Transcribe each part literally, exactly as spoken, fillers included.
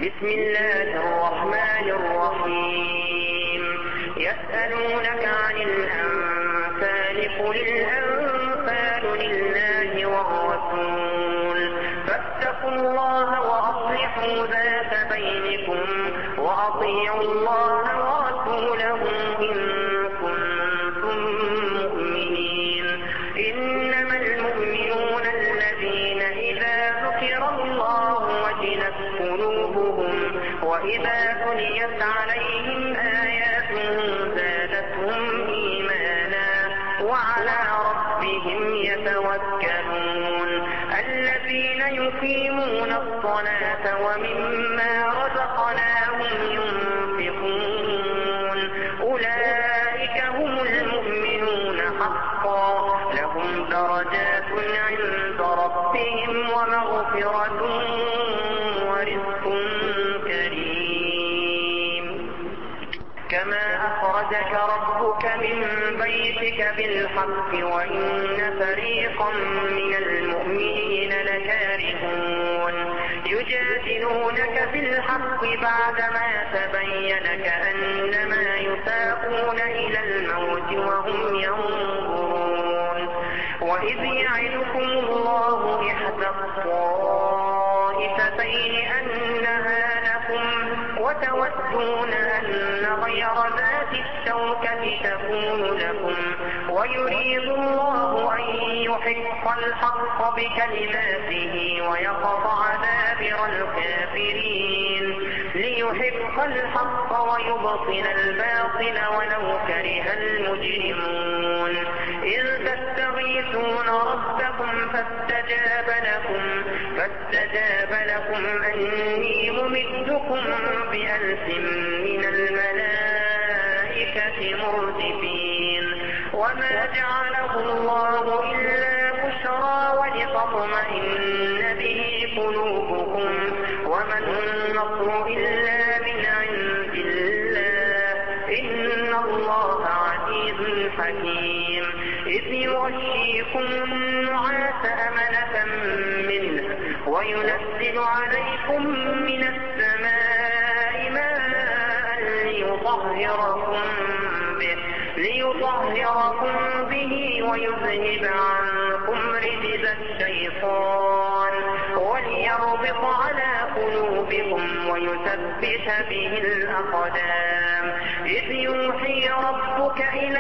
بسم الله الرحمن الرحيم يسألونك عن الأنفال قل الأنفال لله والرسول فاتقوا الله وأصلحوا ذات بينكم وأطيعوا الله ورسوله إن كنتم مؤمنين إنما المؤمنون الذين إذا ذكر الله وجلت قلوبهم وإذا تليت عليهم آياته زادتهم إيمانا وعلى ربهم يتوكلون الذين يقيمون الصلاة ومما رزقناهم ينفقون أولئك هم المؤمنون حقا لهم درجات عند ربهم ومغفرة ورزق كريم كما أخرجك ربك من بيتك بالحق وإن فريقا من المؤمنين لكارهون يجادلونك في الحق بعدما تبين كأنما يساقون إلى الموت وهم ينظرون وإذ يعدكم الله إحدى الطائفتين أنها لكم وتودون أن غير ذات الشوكة تكون لكم ويريد الله أن يحق الحق بكلماته ويقطع دابر الكافرين ليحق الحق ويبطل الباطل ولو كره المجرمون إذ تستغيثون ربكم فاستجاب لكم فاستجاب لكم أني ممدكم بألف من الملائكة مردفين وما جعله الله إلا بشرى ولتطمئن به قلوبكم وما النصر إلا من عند الله إن الله عزيز حكيم إذ يغشيكم النعاس أمنة منه وينزل عليكم من السماء ماء ليطهركم به ليطهركم به ويذهب عنكم رجز الشيطان وليربط على قلوبكم ويثبت به الأقدام إذ يوحي ربك إلى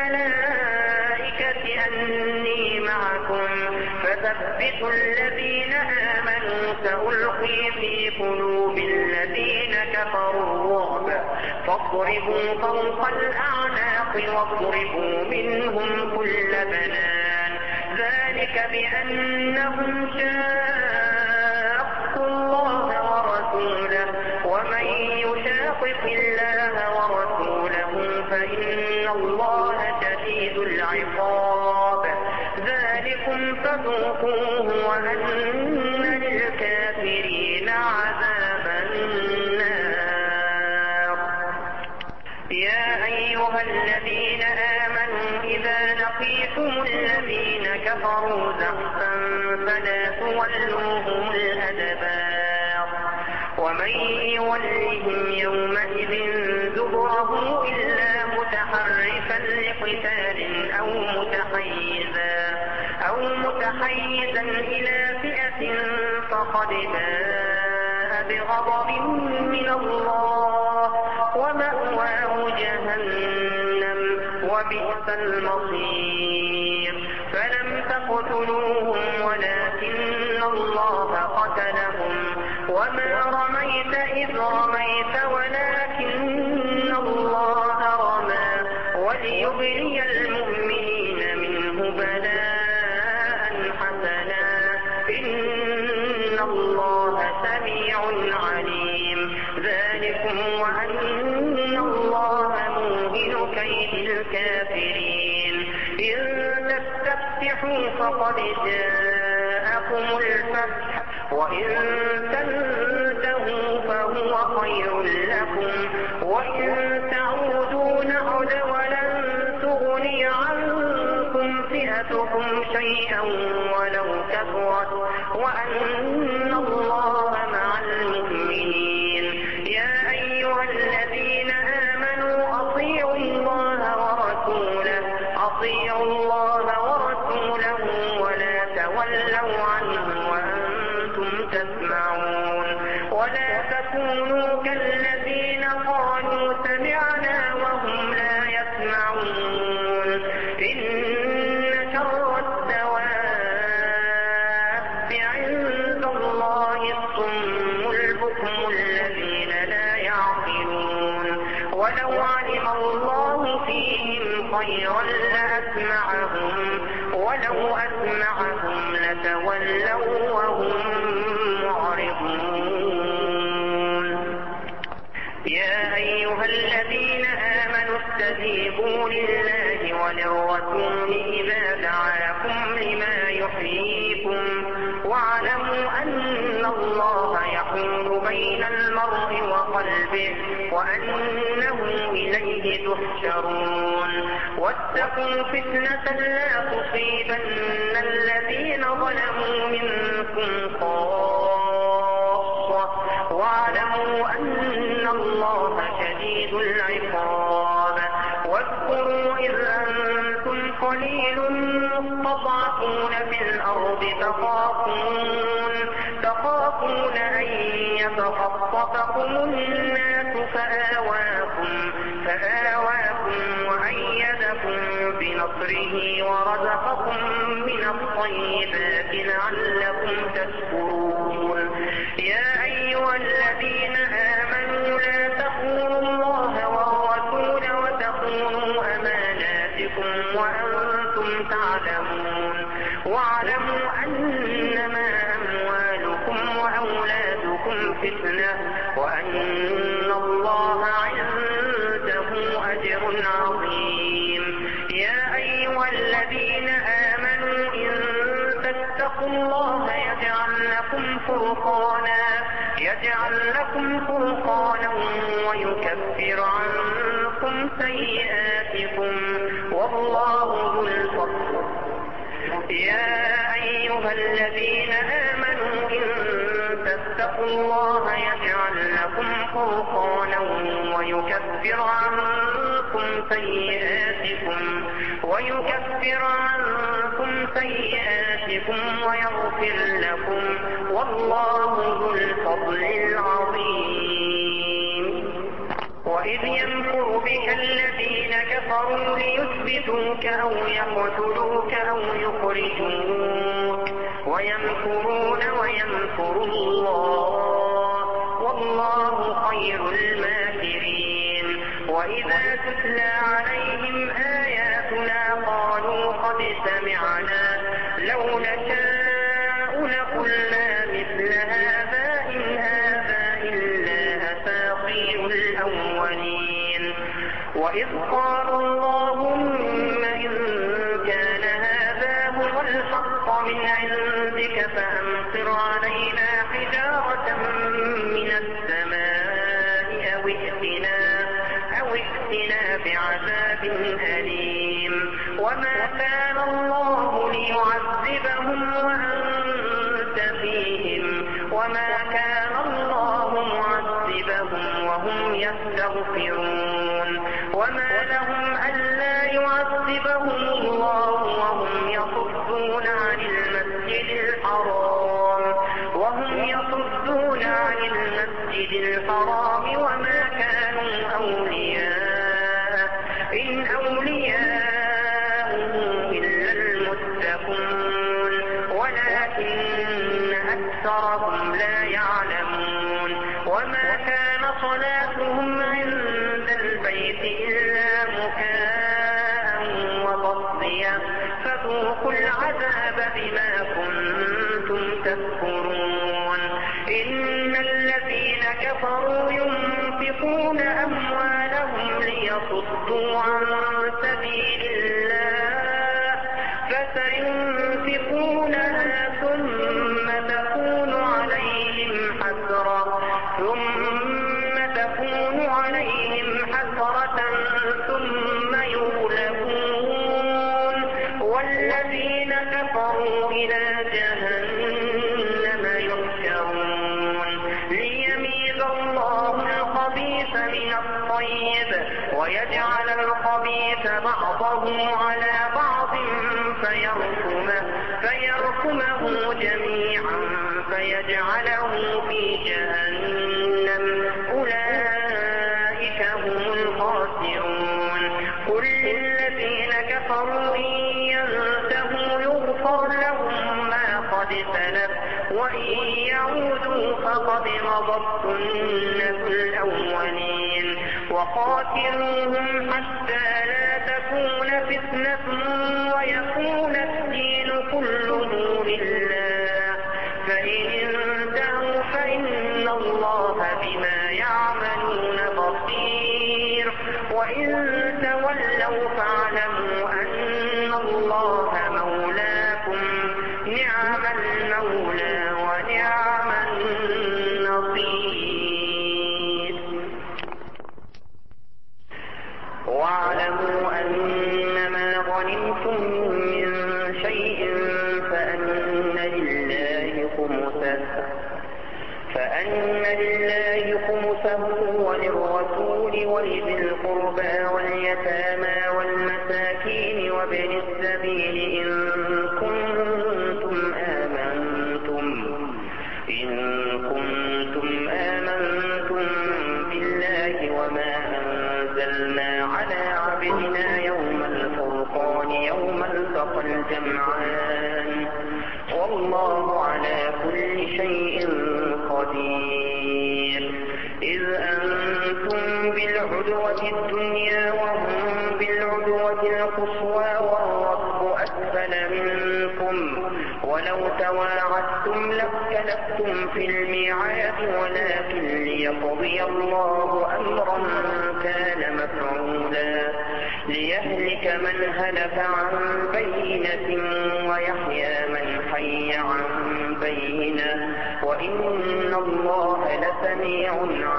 الملائكة أني معكم فثبتوا الذين آمنوا سألقي في قلوب الذين كفروا الرعب فاضربوا فوق الأعناق واضربوا منهم كل بنان ذلك بأنهم شاقوا الله ورسوله ومن يشاقق الله ورسوله فإن الله شديد العقاب ذلكم فذوقوه وأن للكافرين عذاب النار يا أيها الذين آمنوا إذا لقيتم الذين كفروا زحفا فلا تولوهم الأدبار ومن يولهم يومئذ دبره إلا متحرفا لقتال أو متحيزا أو متحيزا إلى فئة فقد باء بغضب من الله ومأواه جهنم وبئس المصير فلم تقتلوهم ولكن الله قتلهم وما رميت إذ رميت ولكن الله رمى وليبلي المؤمنين منه بلاء حسنا إن الله سميع عليم ذلكم وأن الله موهن كيد الكافرين إن تستفتحوا فقد جاءكم الفتح وإن تنتهوا فهو خير لكم وإن تعودوا نعد ولن تغني عنكم فئتكم شيئا ولو كثرت وأن الله مع المؤمنين تعرضوا عنه وأنتم تسمعون ولا تكونوا كالذين قالوا سمعنا وهم لا يسمعون إن شر الدواب عند الله الصم البكم الذين لا يعقلون ولو علم الله فيهم خيرا لأسمعهم ولو أسمعهم لتولوا وهم معرضون. يا أيها الذين آمنوا استجيبوا لله وللرسول إذا دعاكم لما يحييكم واعلموا أن الله يحول بين المرء وقلبه وأنه إليه تحشرون. واتقوا فتنة لا تصيبن الذين ظلموا منكم خاصة واعلموا أن الله شديد العقاب. واذكروا إذ أنتم قليل مستضعفون في الأرض تخافون تخافون أن يتخطفكم الناس فآواكم فآواكم وأيدكم بنصره ورزقكم من الطيبات لعلكم تشكرون. يا أيها الذين آمنوا لا تخونوا الله والرسول وتخونوا أماناتكم وأنتم تعلمون واعلموا أنما أموالكم وأولادكم فتنة وأن الله عنده أجر عظيم. يا أيها الذين آمنوا إن تتقوا الله يجعل لكم فرقانا يجعل لكم فرقانا ويكفر عنكم سيئاتكم والله ذو الفضل. يا أيها الذين آمنوا إن تتقوا الله يجعل لكم فرقانا ويكفر عنكم سيئاتكم ويكفر عنكم سيئاتكم ويغفر لكم والله ذو الفضل العظيم. وإذ يمكر بك الذين كفروا ليثبتوك أو يقتلوك أو يخرجوك ويمكرون ويمكر الله والله خير الماكرين. وإذا تتلى عليهم آياتنا قالوا قد سمعنا لو نشاء لقلنا مثل هذا إن هذا إلا أساطير الأولين. وإذ قالوا اللهم إن كان هذا هو الحق من عندك فأمطر علينا حجارة من السماء أو ائتنا أو ائتنا بعذاب أليم. وما كان الله ليعذبهم وأنت فيهم وما كان الله معذبهم وهم يستغفرون. وما لهم ألا يعذبهم الله وهم يصدون عن المسجد الحرام وهم يصدون عن المسجد الحرام وما كانوا أولياء إن أولياءه إلا المتقون ولكن أكثرهم لا يعلمون. وما كان صلاتهم عند البيت إلا مكاء وتصديا فذوقوا العذاب بما كنتم تكفرون. إن الذين كفروا ينفقون أموالهم ليصدوا عن سبيل الله فسينفقونها ثم تكون عليهم حسرة ثم تكون عليهم حسرة ثم يغلبون والذين كفروا إلى جهنم يحشرون. ليميز الله الخبيث من الطيب ويجعل الخبيث بعضه على بعض فيركمه, فيركمه جميعا فيجعله في جهنم أولئك هم الخاسرون قل للذين كفروا إن ينتهوا يغفر لهم ما قد سلف وإن يعودوا فقد مضت سنة الأولين وقاتلوهم حتى لا تكون فتنة ويكون الدين كله لله فإن انتهوا فإن الله بما يعملون بصير وإن تولوا فاعلموا أن الله مولاكم نعم المولى ونعم النصير واعلموا أن ما غنمتم من شيء فأن لله خمسه فأن لله خمسه وللرسول ولذي القربى واليتامى والمساكين وابن السبيل إن كنتم آمنتم إن كنتم آمنتم بالله وما أنزلنا على عبدنا يوم الفرقان يوم التقى الجمعان والله على كل شيء قدير إذ أنتم بالعدوة الدنيا وهم بالعدوة القصوى والركب أسفل منكم ولو تواعدتم لاختلفتم في الميعاد ولكن ليقضي الله أمرا كان مفعولا ليهلك من هلك عن بينة ويحيى من حي عن بينة وإن الله لسميع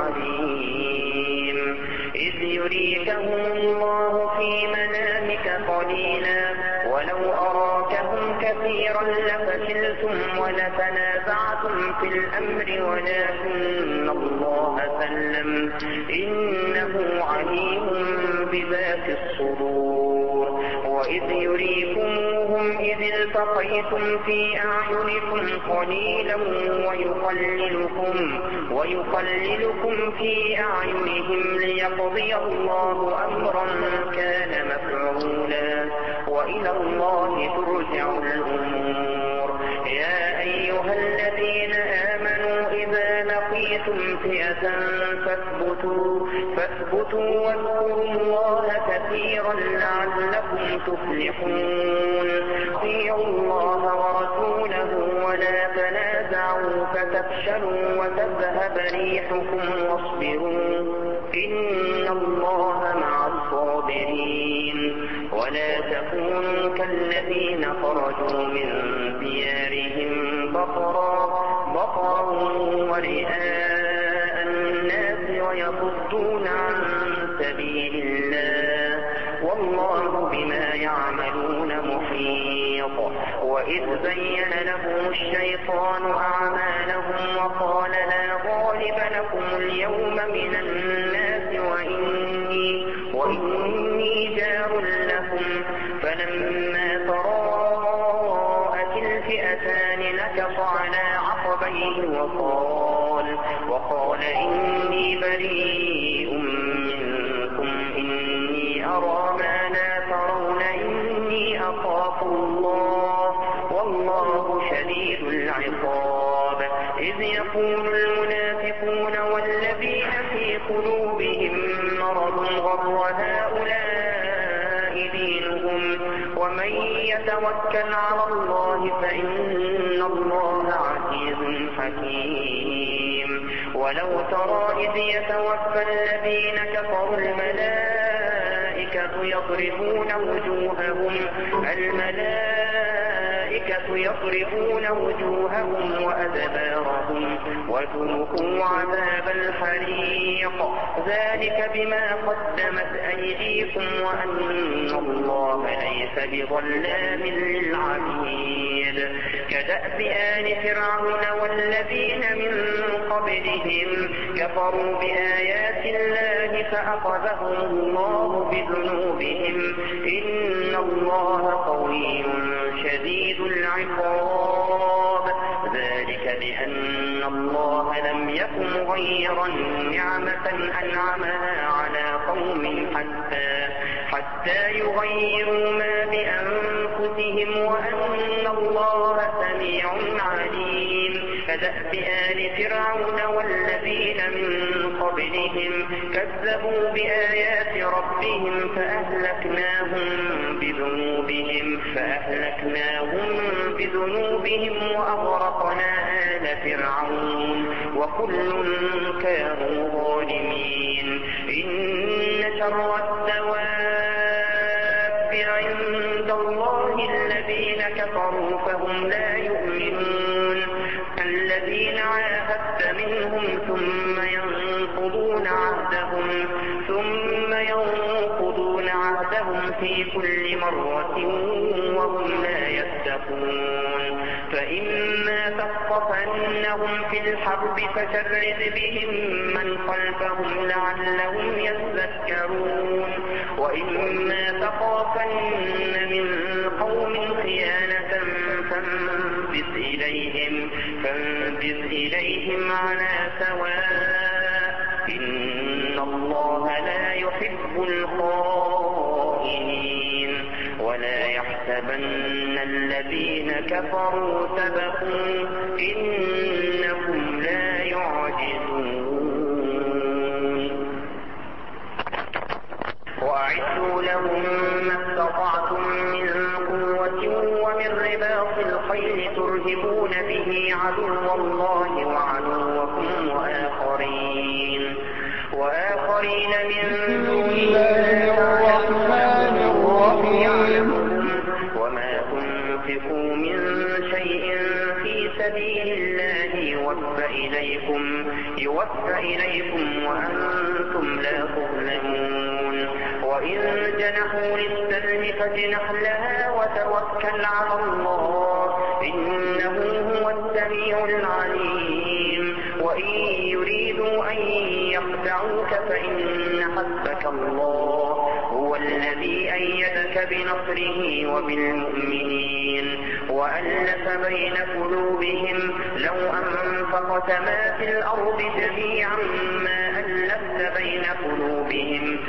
عليم إذ يريكهم الله في منامك قليلا ولو أراكهم كثيرا لفشلتم ولتنازعتم في الأمر ولكن الله سلم إنه عليم بذات الصدور وإذ يريكموهم إذ التقيتم في أعينكم قليلا ويقللكم ويقللكم في أعينهم ليقضي الله أمرا كان مفعولا وإلى الله ترجع الأمور يا أيها الذين آمنوا إذا لقيتم فئة فاثبتوا فاثبتوا واذكروا الله كثيرا لعلكم تفلحون اطيعوا الله ورسوله ولا تنازعوا فتفشلوا وتذهب ريحكم واصبروا إن الله مع الصابرين ولا تكونوا كالذين خرجوا من ديارهم بطرا بطرا ورئاء الناس ويصدون عن سبيل الله والله بما يعملون محيط وإذ زين لهم الشيطان أعمالهم وقال لا غالب لكم اليوم من الناس وإني, وإني جار لكم فلما تراءت الفئتان نكص على عقبيه وقال, وقال إني بريء منكم إني أرى ما لا ترون إني أخاف الله والله شديد العقاب إذ يقول المنافقون والذين في قلوبهم مرض غر هؤلاء دينهم ومن يتوكل على الله فإن الله عزيز حكيم ولو ترى إذ يتوفى الذين كفروا الملائكة يضربون وجوههم الملائكة يضربون وجوههم وأدبارهم وذوقوا عذاب الحريق ذلك بما قدمت أيديكم وأن الله ليس بظلام للعبيد كدأب آل فرعون والذين من قبلهم كفروا بآيات الله فأخذهم الله بذنوبهم إن الله قوي شديد العقاب ذلك ذلك بأن الله لم يكن مغيرا نعمة أنعمها على قوم حتى حتى يغيروا ما بأنفسهم وأن الله سميع عليم. كدأب آل فرعون والذين من قبلهم كذبوا بآيات ربهم فأهلكناهم بذنوبهم فأهلكناهم بذنوبهم وأغرقنا آل فرعون وكل كانوا ظالمين. إن شر الدواب عند الله الذين كفروا فهم لا يؤمنون الذين عاهدت منهم ثم ينقضون عهدهم ثم ينقضون عهدهم في كل مرة وهم لا يتقون. فإما تثقفنهم في الحرب فشرد بهم من خلفهم لعلهم يذكرون. وإما تخافن من قوم خيانة فانبذ إليهم فانبذ إليهم على سواء إن الله لا يحب الخائنين. ولا يحسبن الذين كفروا سبقوا إنهم لا يعجزون. وأعدوا لهم ما استطعتم من قوة ومن رباط الخيل ترهبون به عدو الله وعدوكم وآخرين وآخرين من دون الله يعلمهم وما تنفقوا من شيء في سبيل الله يوفى إليكم يوفى إليكم وأنتم لا تظلمون. وإن جنحوا للسلم فاجنح لها وتوكل على الله إنه هو السميع العليم. وإن يريدوا أن يخدعوك فإن حسبك الله هو الذي أيدك بنصره وبالمؤمنين وألف بين قلوبهم لو أنفقت ما في الأرض جميعا ما ألفت بين قلوبهم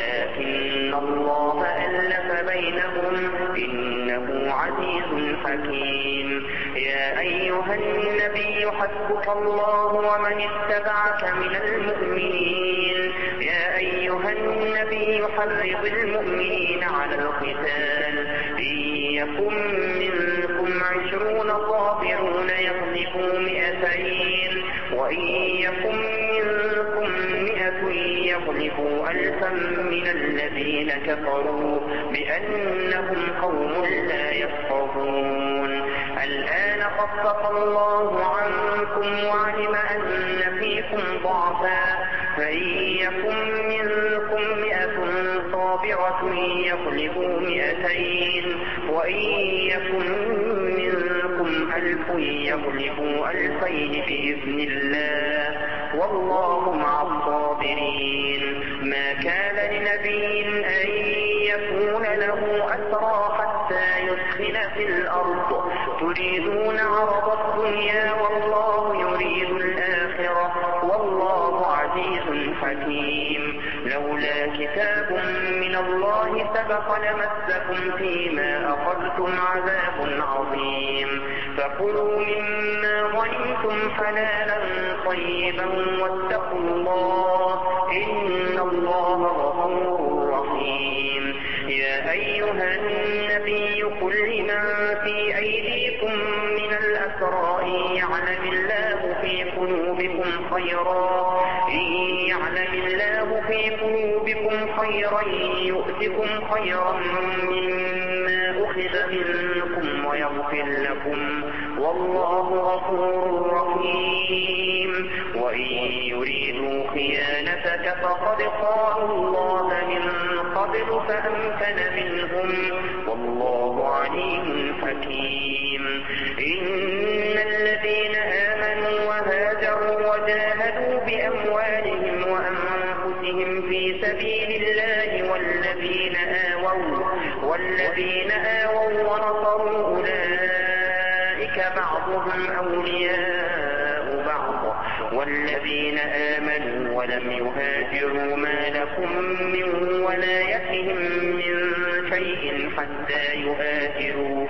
ولكن الله ألف بينهم إنه عزيز حكيم. يا أيها النبي حسبك الله ومن اتبعك من المؤمنين. يا أيها النبي حرض المؤمنين على القتال إن يكن منكم عشرون صابرون يغلبوا مئتين وإن يكن منكم مئة يغلبوا ألفا من الذين كفروا بأنهم قوم لا يفقهون. الآن خفف الله عنكم وعلم أن فيكم ضعفا فإن يكن منكم مئة صابرة يغلبوا مئتين وإن يكن منكم ألف يغلبوا ألفين بإذن الله والله مع الصابرين. ما كان لنبي أن يكون له أسرى حتى يسخن في الأرض تريدون عرض الدنيا والله يريد الآخرة والله عزيز حكيم. لولا كتاب من الله سبق لمسكم فيما أخذتم عذاب عظيم. فكلوا مما غنمتم حلالا طيبا واتقوا الله إن الله غفور رحيم. يا أيها النبي قل لمن في أيديكم من الأسرى إن يعلم الله في قلوبكم خيرا إن يعلم الله في قلوبكم خيرا يؤتكم خيرا مما أخذ منكم ويغفر لكم والله غفور رحيم. وإن يريدوا خيانتك فقد خانوا الله من قبل فأمكن منهم والله عليم حكيم. إن الذين آمنوا وهاجروا وجاهدوا بأموالهم وأنفسهم في سبيل الله والذين آووا والذين آووا ونصروا أولئك بعضهم أولياء والذين آمنوا ولم يهاجروا ما لكم من ولايتهم من شيء حتى يهاجروا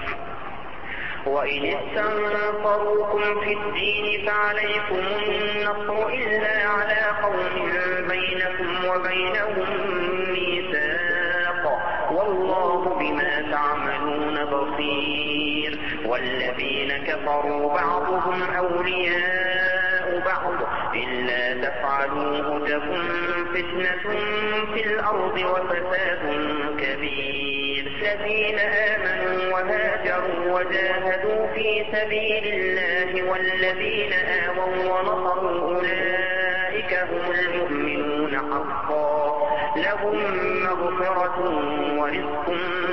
وإن استنصروكم في الدين فعليكم النصر إلا على قوم بينكم وبينهم ميثاق والله بما تعملون بصير. والذين كفروا بعضهم أولياء بعض إلا تفعلوه تكن فتنة في الأرض وفساد كبير. الذين آمنوا وهاجروا وجاهدوا في سبيل الله والذين آووا ونصروا أولئك هم المؤمنون حقا لهم مغفرة ورزق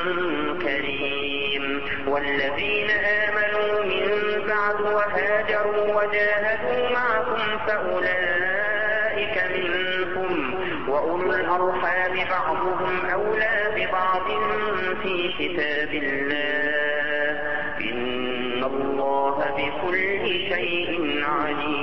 كريم. والذين آمنوا من بعد وهاجروا وجاهدوا معكم فأولئك منكم وأولو الأرحام بعضهم أولى ببعض في كتاب الله إن الله بكل شيء عليم.